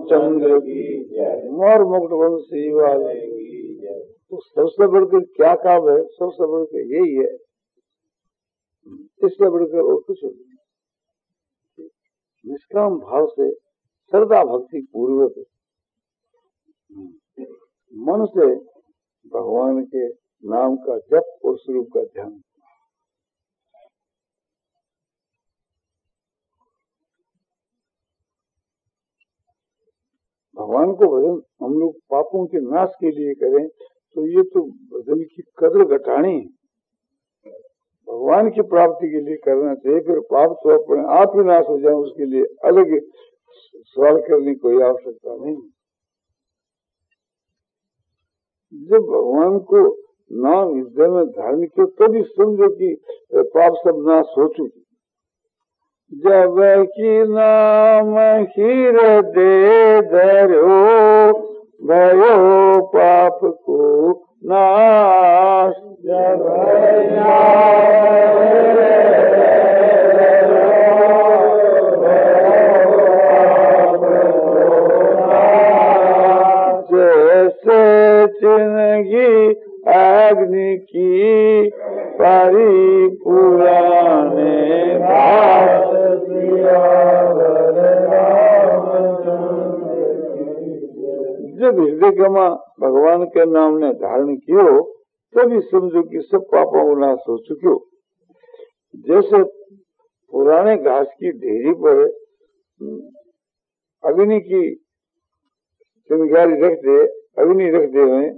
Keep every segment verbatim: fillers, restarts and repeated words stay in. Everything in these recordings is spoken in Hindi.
रामचंद्र की जय, मोर मुकुट वंशी वाले की जय। तो सबसे बढ़कर क्या काम है? सबसे बढ़कर यही है, इससे बढ़कर और कुछ नहीं। निष्काम भाव से श्रद्धा भक्ति पूर्वक मन से भगवान के नाम का जप और स्वरूप का ध्यान। भगवान को भजन हम लोग पापों के नाश के लिए करें तो ये तो भजन की कदर घटानी है। भगवान की प्राप्ति के लिए करना चाहिए, फिर पाप तो अपने आप ही नाश हो जाए उसके लिए अलग सवाल करने की कोई आवश्यकता नहीं। जब भगवान को नाम हृदय में धारण किया तभी समझो कि पाप सब नाश हो चुकी। जब की नाम हृदय धरो भयो पाप को नाश। जब जैसे जिंदगी अग्नि की पारी पुराने घास दिया। जब हृदय गमा भगवान के नाम ने धारण कियो तभी समझो कि सब पापों को नाश हो चुके हो। जैसे पुराने घास की ढेरी पर अग्नि की चिंगारी रख दे, अग्नि रख दे हुए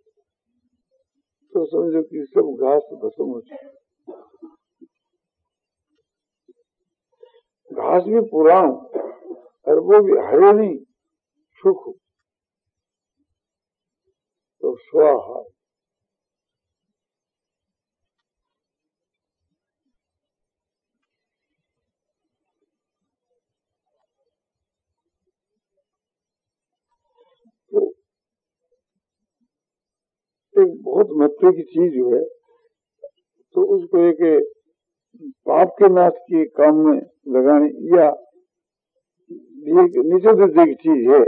तो समझो कि सब घास भस्म हो चुके। घास भी पुरान और वो भी हरे नहीं सूख तो स्वाहा। तो एक बहुत महत्व की चीज जो है तो उसको एक पाप के नाश के काम में लगाने या एक नीचे दर्जे की चीज है।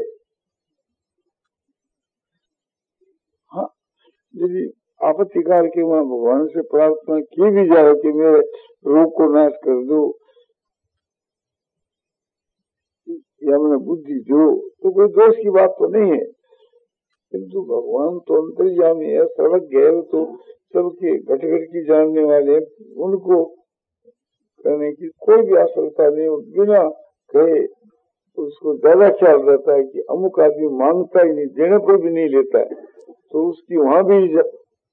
हाँ, यदि आपत्तिकाल के वहां भगवान से प्रार्थना की भी जाए कि मेरे रोग को नाश कर दो या मैंने बुद्धि दो तो कोई दोष की बात तो नहीं है, किंतु भगवान तो अंतर्यामी है, सर्वज्ञ है, तो सबके घट घट की जानने वाले, उनको करने की कोई भी आवश्यकता नहीं। बिना कहे उसको ज्यादा ख्याल रहता है कि अमुक आदमी मांगता ही नहीं, देने पर भी नहीं लेता है तो उसकी वहां भी जा...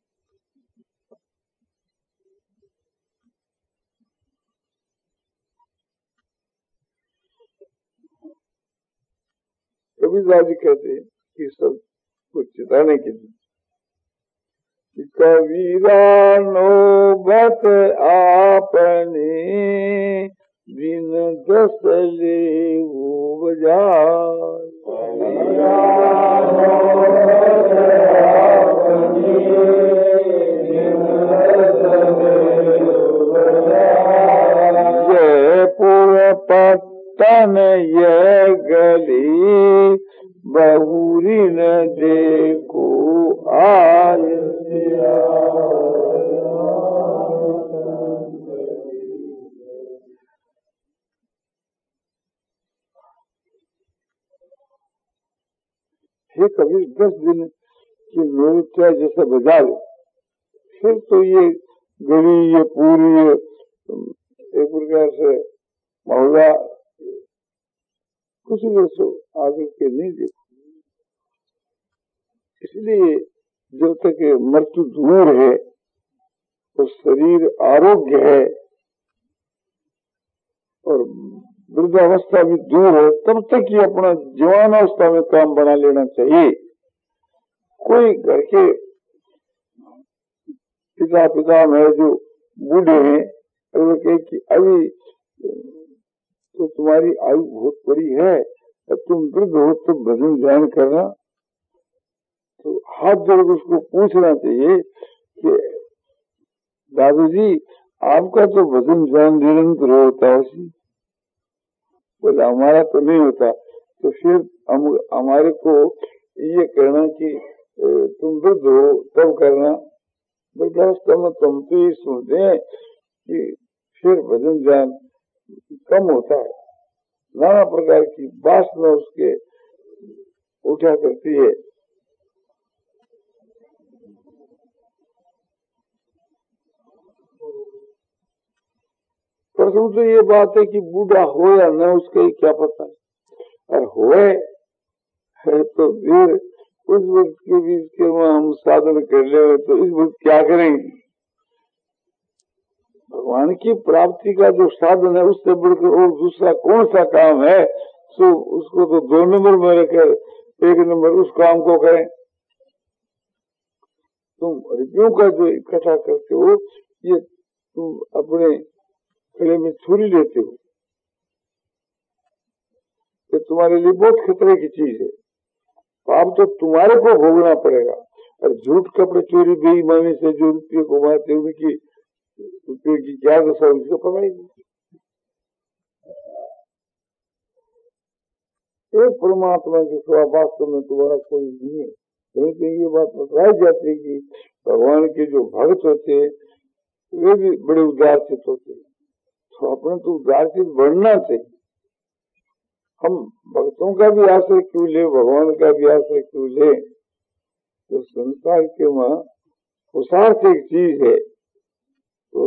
कबीरदास जी कहते हैं कि सब कुछ चिताने के लिए कबीरा नौबत आपने बिन दस ले वो बजाय। जयपुर पट्टन ये गली बहुरी न देखो आय। हे कबीर, दस दिन की नृत्य जैसे बजा ले फिर तो ये गली ये पूरी एक प्रकार से मोहल्ला कुछ वर्षों आगे के नहीं देखो। इसलिए जब तक मृत्यु दूर है तो शरीर आरोग्य है और वृद्धावस्था भी दूर है, तब तक ही अपना जवानावस्था में काम बना लेना चाहिए। कोई घर के पिता पिता में जो बूढ़े हैं वो कहे कि अभी तो तुम्हारी आयु बहुत बड़ी है, तुम वृद्ध हो तो भजन ध्यान करना, तो हाथ जोड़ उसको पूछना चाहिए कि दादू जी आपका तो भजन ध्यान निरंतर होता है। बोला हमारा तो नहीं होता, तो फिर हम हमारे को ये कहना कि तुम वृद्ध हो तब करना, वृद्धावस्था में तुम तो ये सुनते हैं कि फिर भजन ज्ञान कम होता है, नाना प्रकार की वासना उसके उठा करती है। परसों तो ये बात है कि बूढ़ा हो या न उसका ही क्या पता है, और होए है तो फिर उस वक्त के बीच के वहां हम साधन कर ले तो इस वक्त क्या करेंगे। भगवान की प्राप्ति का जो साधन है उससे बढ़कर और दूसरा कौन सा काम है, सो उसको तो दो नंबर में रखकर एक नंबर उस काम को करें। तुम रुपयों का जो इकट्ठा करते हो ये तुम अपने गले में छुरी लेते हो, ये तुम्हारे लिए बहुत खतरे की चीज है। पाप तो तुम्हारे को भोगना पड़ेगा, और झूठ कपड़े चोरी बेईमानी से जो रुपये कमाते उनकी रुपये की क्या दशा उसको पता ही नहीं। एक परमात्मा के सिवा वास्तव में तुम्हारा कोई नहीं है। कहीं कहीं ये बात बताई जाती है कि भगवान के जो भक्त होते हैं वे भी बड़े उदारचित होते हैं, तो अपने तो उदारचित बढ़ना चाहिए। हम भक्तों का भी आश्रय क्यों ले, भगवान का भी आश्रय क्यों ले। तो संसार के वहां पुरुषार्थ एक चीज है, तो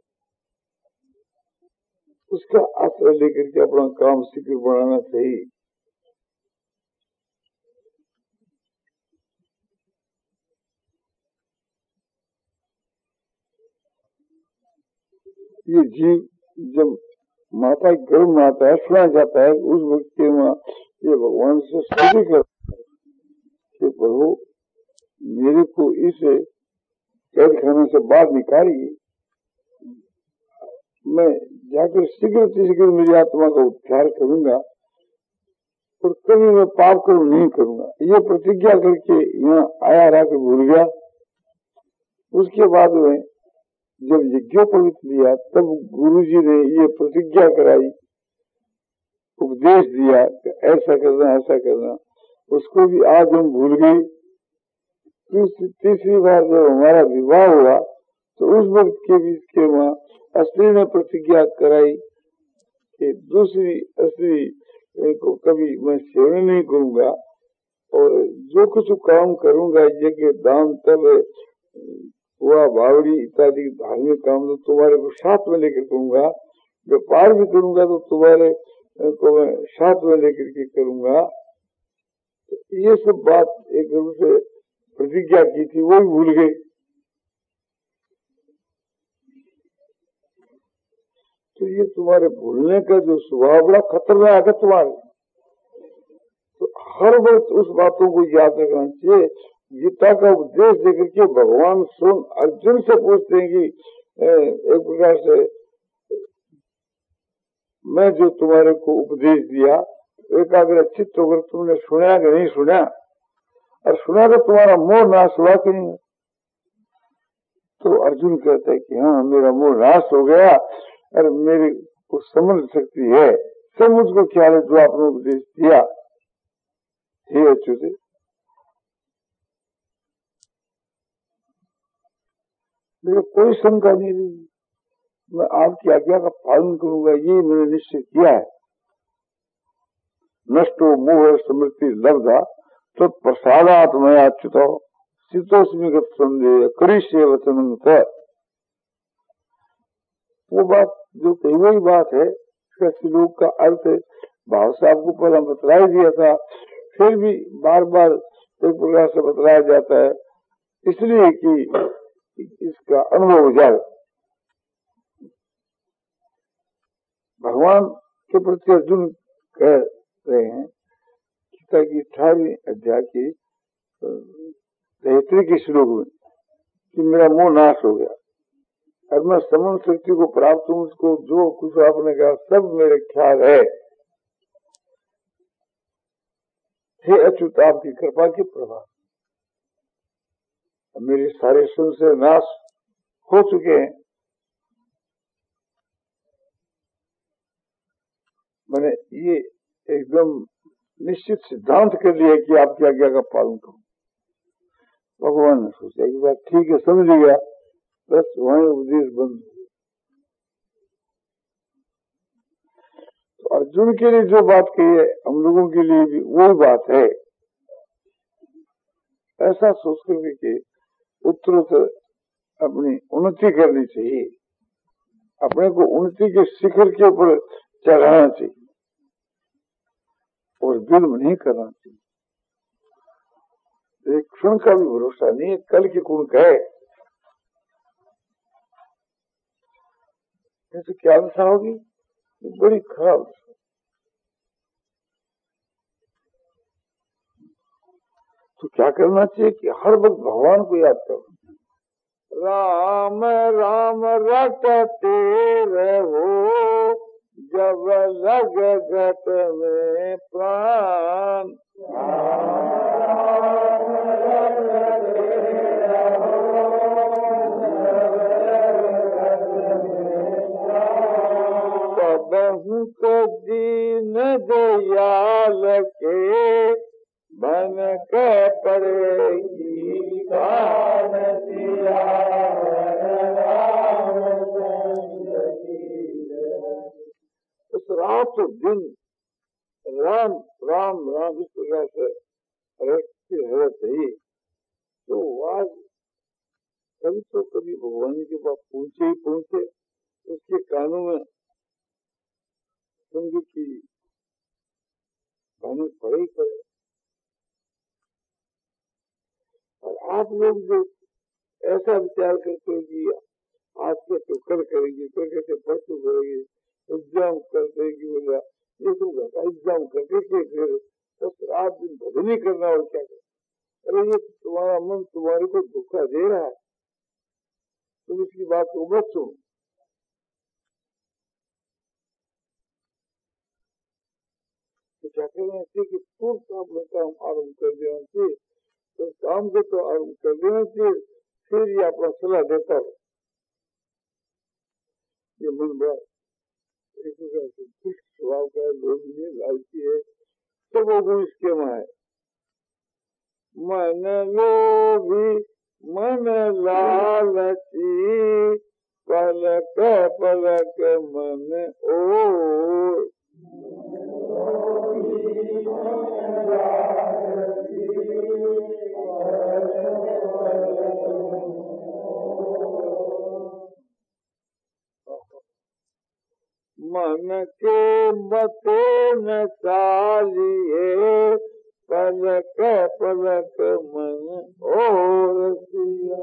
उसका आश्रय लेकर के अपना काम शीघ्र बनाना चाहिए। ये जीव जब माता गर्भ में आता है, सुना जाता है, उस वक्त के वहां ये भगवान से स्तुति करता है कि प्रभु मेरे को इस कैद खाने से बाहर निकालिए, मैं जाकर शीघ्र शीघ्र मेरी आत्मा का उद्धार करूंगा और कभी मैं पाप कर्म नहीं करूंगा। ये प्रतिज्ञा करके यहाँ आया रहा के भूल गया। उसके बाद में जब यज्ञोपवीत लिया तब गुरुजी ने ये प्रतिज्ञा कराई, उपदेश दिया कि ऐसा करना ऐसा करना, उसको भी आज हम भूल गए। तीसरी बार जब हमारा विवाह हुआ तो उस वक्त के बीच के वहां स्त्री ने प्रतिज्ञा कराई कि दूसरी स्त्री को कभी मैं सेवन नहीं करूंगा और जो कुछ काम करूंगा यज्ञ दान तब हुआ बावड़ी इत्यादि धार्मिक काम तो तुम्हारे को साथ में लेकर करूंगा, व्यापार भी करूंगा तो तुम्हारे को मैं साथ में लेकर के करूंगा। तो ये सब बात एक रूप से प्रतिज्ञा की थी वो भी भूल गए। तो ये तुम्हारे भूलने का जो स्वभाव बड़ा खतरनाक है तुम्हारे, तो हर वक्त उस बातों को याद रखना चाहिए। गीता का उपदेश देकर के भगवान स्वयं अर्जुन से पूछते हैं कि एक प्रकार से मैं जो तुम्हारे को उपदेश दिया एकाग्र चित्त होकर तुमने सुना कि नहीं सुना, और सुना तो तुम्हारा मोह नाश हुआ कि नहीं। तो अर्जुन कहता है कि हाँ मेरा मोह नाश हो गया और मेरी को समझ सकती है, सब मुझको ख्याल है जो आपने उपदेश दिया। हे अच्युत मेरे कोई शंका नहीं रही, मैं आपकी आज्ञा का पालन करूंगा, ये मैंने निश्चय किया है। नष्टो मोह स्मृति लब्धा तो प्रसादात मैं अच्युत शीतोष्मी संदेह करिष्ये वचन। वो बात जो कही वही बात है, श्लोक का अर्थ भाव से आपको पहले बतला दिया था, फिर भी बार बार एक प्रकार से बतलाया जाता है इसलिए कि इसका अनुभव हो जाए। भगवान के प्रति अर्जुन कह रहे हैं गीता की अठारहवीं अध्याय की तैतरी के श्लोक में कि मेरा मोह नाश हो गया और मैं समन शक्ति को प्राप्त हूँ, उसको जो कुछ आपने कहा सब मेरे ख्याल है। हे अच्युत आपकी कृपा के प्रभाव मेरे सारे संशय नाश हो चुके हैं। मैंने ये एकदम निश्चित सिद्धांत कर लिया कि आपकी आज्ञा का पालन करूं। भगवान ने सोचा कि बात ठीक है, समझ गया, बस वहीं उपदेश बंद। तो अर्जुन के लिए जो बात कही है हम लोगों के लिए भी वही बात है। ऐसा सोच करके कि उत्तरोत्तर अपनी उन्नति करनी चाहिए, अपने को उन्नति के शिखर के ऊपर चढ़ाना चाहिए और जुल्म नहीं करना चाहिए। एक क्षण का भी भरोसा नहीं है, कल की कौन कहे। तो क्या दशा होगी, बड़ी खराब दशा। तो क्या करना चाहिए कि हर वक्त भगवान को याद करो। राम राम रटते रहो जब लग गत में प्राण। बहु को दीन दयाल के बन के पड़ेगी कान सिया। उस रात दिन राम राम राम इस प्रकार से रखते रहना चाहिए। तो आज कभी तो कभी भगवान के पास पहुंचे ही पहुंचे, उसके कानों में संगीत की गाने पड़े ही पड़े। और आप लोग जो ऐसा विचार करते हो कि आज के तो कल करेंगे, कल कहते परसों करेंगे, एग्जाम करते कि बोला ये तो घटा एग्जाम करके फिर तो रात दिन भजन ही करना और क्या कर। अरे ये तुम्हारा मन तुम्हारे को धोखा दे रहा है, तुम इसकी बात को मत सुनो। तो क्या कहना चाहिए कि तुरंत अपना काम आरम्भ कर देना चाहिए। तो काम को तो आरम्भ कर देना चाहिए, फिर ये अपना सलाह देता है। ये मन बड़ा एक दुष्ट स्वभाव का है, लोभी है, लालची है, सब वो इसके वहां है। मन लोभी मन लालची पलक पलक मन ओ। मन के मते न चालिए पलक पलक मन और सिया।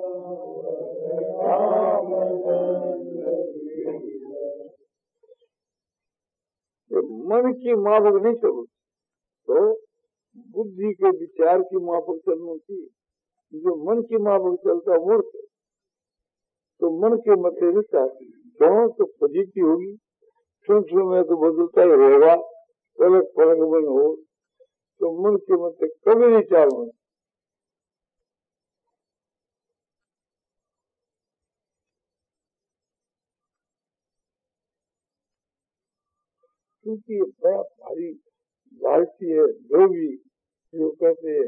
मन की माफक नहीं चलो तो बुद्धि के विचार की माफक चलना चाहिए। जो मन की माफक चलता मूर्ख, तो मन के मते नहीं चाहती क्यों, तो फजीती होगी, क्षण क्षण में तो बदलता ही रहेगा, पलक पलक मन हो। तो मन के मते कभी नहीं चालना। क्योंकि ये बड़ा भारी लालची है, लोभी, जो कहते हैं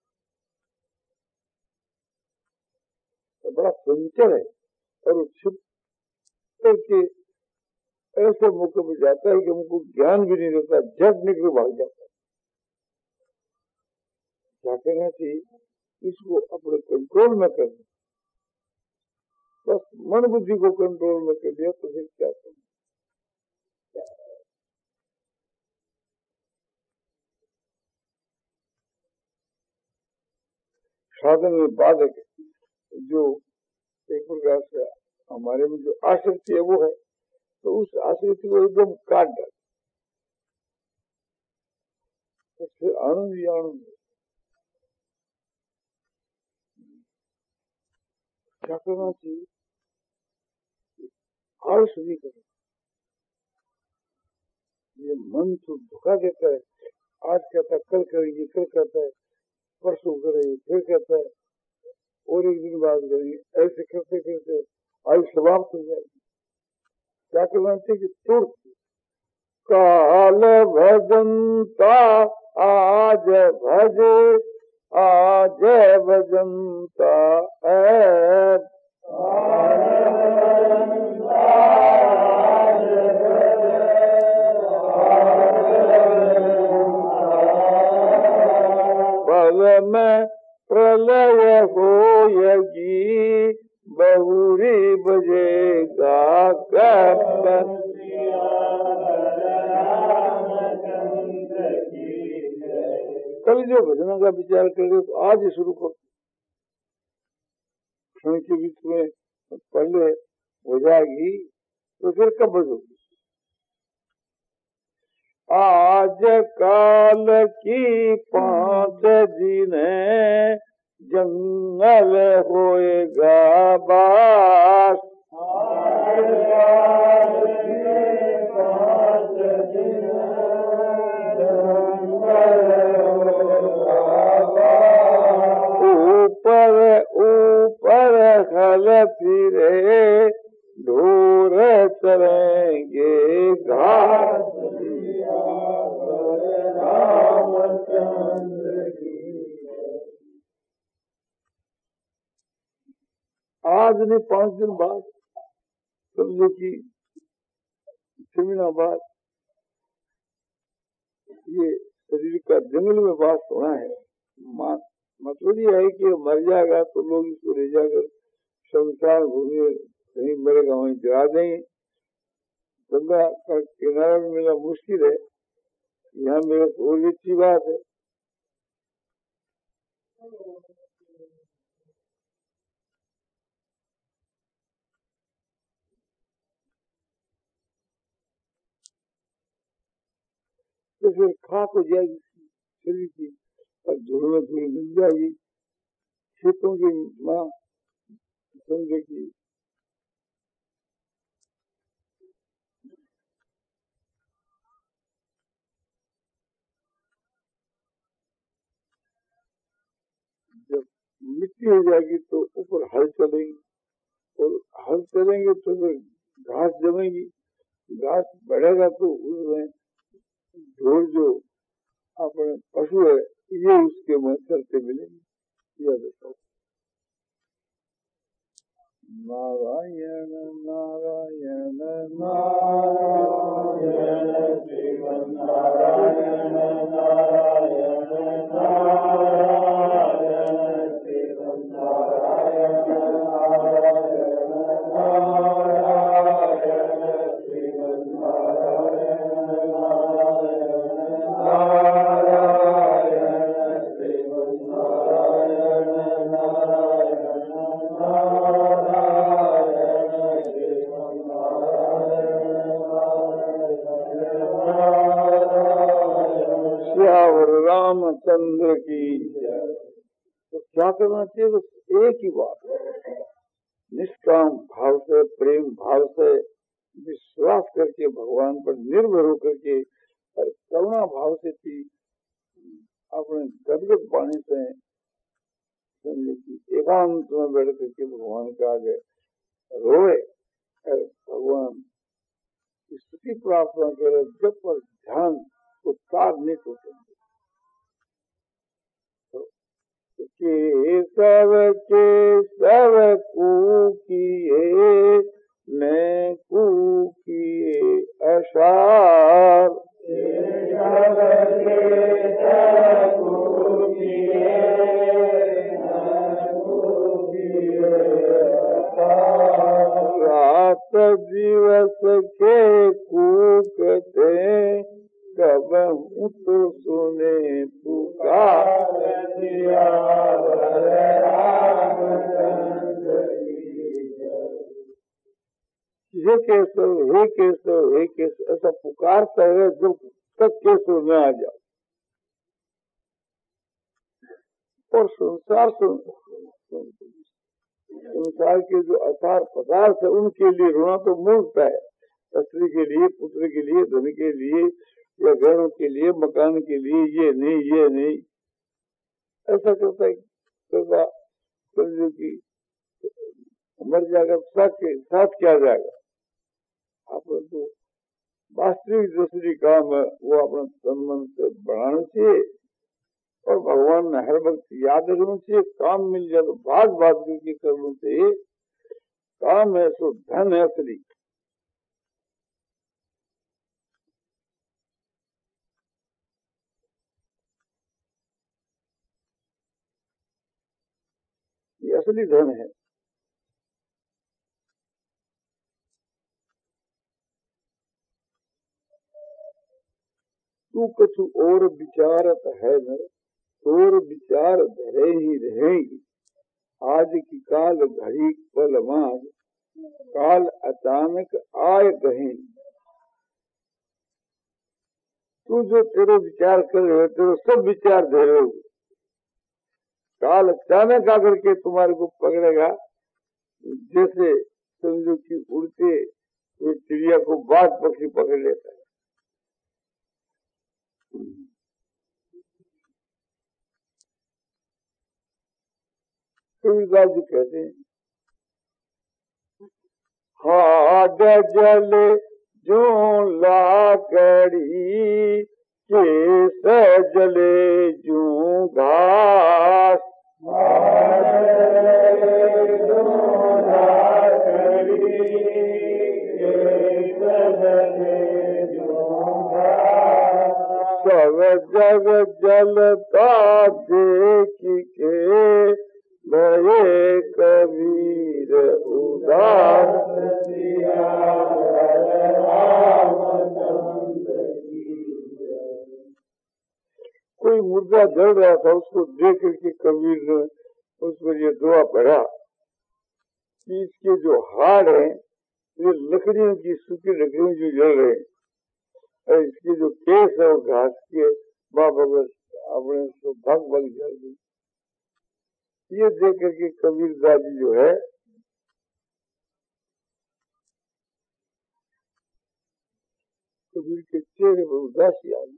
तो बड़ा चंचल है, और वो छिप करके ऐसे मौके में जाता है कि हमको ज्ञान भी नहीं रहता, झट निकल भाग जाता है। क्या करना चाहिए, इसको अपने कंट्रोल में करना। बस मन बुद्धि को कंट्रोल में कर दिया तो फिर क्या करना। साधन में बाधक जो एक प्रकार से हमारे में जो आसक्ति है वो है, तो उस आसक्ति को एकदम काट डाल, तो फिर आनंद ही आनंद। क्या करना चाहिए, आलस नहीं करना। ये मन तो धोखा देता है, आज कहता है कल करेंगे, कल कहता है परसों करेंगे, फिर कहता है और एक दिन बाद करेंगे, ऐसे करते करते आयु समाप्त हो जाएगी। क्या करना चाहिए कि तुरंत काल भजनता आज भजे आज भजंता ऐ भव में प्रलय होयगी बहुरी बजेगा कब कल जो भजनों का विचार करेंगे तो आज ही शुरू करो, क्षण के बीच में पहले हो जाएगी तो फिर कब बजोगी। आज काल की पांच दिन जंगल होएगा बास ऊपर ऊपर हल फिरे ढोर चलेंगे घास आज नहीं पांच दिन बाद समझो कि छह महीना बाद ये शरीर का जंगल में वास होना है। मतलब ये है कि मर जाएगा तो लोग इसको ले जाकर शमशान भूमि कहीं मरेगा वहीं जला देंगे। गंगा का किनारा में मिलना मुश्किल है, यहाँ मेरे को और अच्छी बात है। तो फिर खाक हो जाएगी शरीर की और धूल में धूल मिल जाएगी। खेतों की माँ समझे की जब मिट्टी हो जाएगी तो ऊपर हल चलेगी और हल चलेंगे तो फिर घास जमेगी, घास बढ़ेगा तो उसमें ढोर जो अपने पशु है ये उसके में चलते मिलेंगे। यह बताओ नारायण नारायण नारायण श्रीमन् नारायण नारायण नारायण श्रीमन् नारायण नारायण नारायण श्रीमन् नारायण नारायण श्रीमन् नारायण श्यावर रामचंद्र की। तो क्या करना चाहिए? बस एक ही बात, निष्काम भाव से, प्रेम भाव से, विश्वास करके भगवान पर निर्भर होकर के और करुणा भाव से थी अपने गदगद पानी से समझे कि एकांत में बैठ करके भगवान के आगे रोए और भगवान की स्तुति प्रार्थना करे। जब पर ध्यान को तार नहीं टूटे। केशव केशव कूकिए मैं कूकिए असार केशव केशव कूकिए रात दिवस के कूकते कब तो सुने पुकार दिया हे केशव हे केशव हे केशव ऐसा पुकारता है जब तक केशव में आ जाओ। और संसार संसार के जो असार पदार्थ है उनके लिए रोना तो मूर्खता है। स्त्री के लिए, पुत्र के लिए, धन के लिए या घरों के लिए, मकान के लिए, ये नहीं ये नहीं ऐसा करता है। करता समझो कि मर जाएगा साथ के साथ क्या जाएगा। आपने तो वास्तविक दूसरी काम है वो अपना तन मन से बढ़ाना चाहिए और भगवान ने हर वक्त याद रखना चाहिए। काम मिल जाए तो बात बात करके करना चाहिए। काम है सो धन है असली। ये असली धन है। तू कछु और विचारत है न, तोर विचार धरे ही रहेगी। आज की काल घड़ी पल मार, काल अचानक आए कहीं। तू जो तेरे विचार कर रहे हो, तेरे सब विचार धरे हो, काल अचानक आकर के तुम्हारे को पकड़ेगा। जैसे समझो कि उड़ते हुए चिड़िया को बाज पक्षी पकड़ लेता है। कबीरदास जी कहते हैं, हाड जल जो लाकड़ी केस जले जो घास। सब जग जलता देख के भये कबीर उदास। कोई मुर्दा जल रहा था, उसको देख करके कबीर ने उस पर यह दुआ पढ़ा कि इसके जो हाड़ है ये लकड़ियों की, सूखी लकड़ियों जो जल रहे हैं, और इसके जो केस है वो घास के बाप अपने भग भग जल गई। ये देख करके कबीरदास जी जो है कबीर के चेहरे पर उदासी आ गई,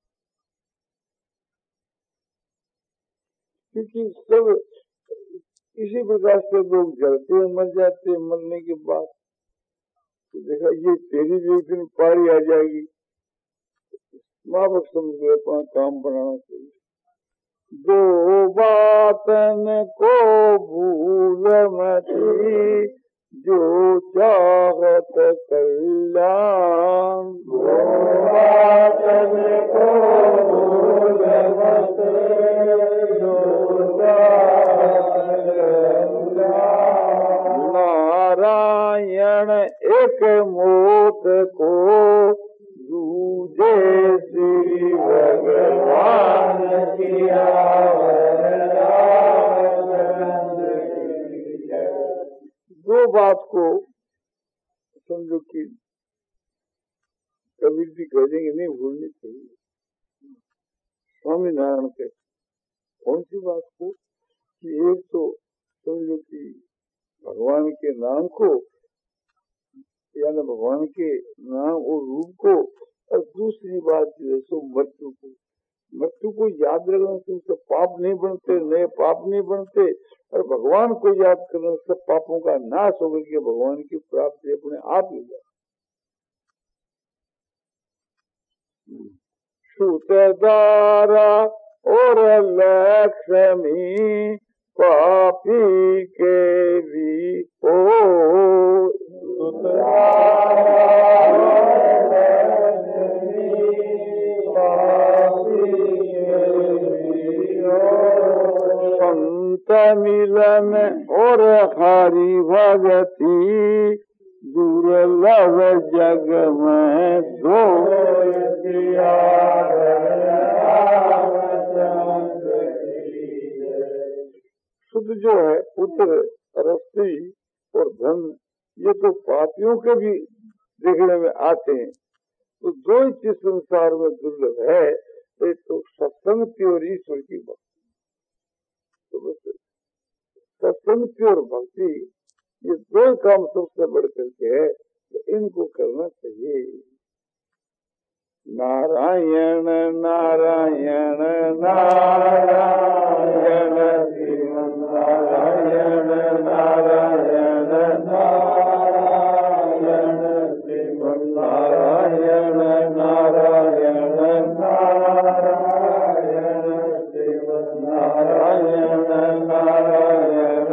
क्योंकि सब इसी प्रकार से लोग जलते हैं, मर जाते हैं। मरने के बाद तो देखा ये तेरी भी एक दिन पारी आ जाएगी। माँ बाप समझ अपना काम बनाना चाहिए। दो बातन को भूल मती, जो चाहत कल्याण। दो बातन को भूल मती, जो चाहत कल्याण। नारायण एक मोत को दूजे श्री भगवान किया। दो बात को समझो कि कबीर जी कह देंगे नहीं भूलनी चाहिए। स्वामी नारायण के कौन सी बात को कि एक तो समझो कि भगवान के नाम को, यानी भगवान के नाम और रूप को, और दूसरी बात जो है सो मृत्यु को। मृत्यु को याद रखने से उससे पाप नहीं बनते, नए पाप नहीं बनते, और भगवान को याद करने से पापों का नाश होकर के भगवान की प्राप्ति अपने आप हो जाए। सुतदारा और लक्ष्मी पापी के भी ओ। संत मिलन और हरि भगति दुर्लभ जग में दो। शुद्ध जो है पुत्र, रस्सी और धन, ये तो पापियों के भी देखने में आते हैं। तो दो ही चीज संसार में दुर्लभ है, एक तो सत्संग की और ईश्वर की भक्ति। तो बस सत्संग की और भक्ति, ये दो काम सबसे बढ़ करके है, तो इनको करना चाहिए। नारायण नारायण नारायण श्रीमन नारायण नारायण नारायण श्रीमन नारायण नारायण नारायण शिव नारायण नारायण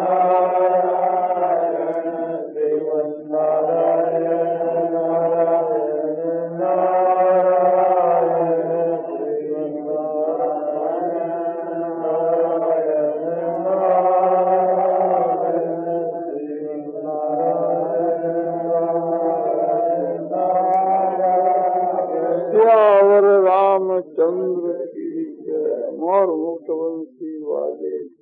नारायण शिव नारायण नारायण नारायण शिव श्यावर रामचंद्र की जय। मोर मुक्तवंशी वाले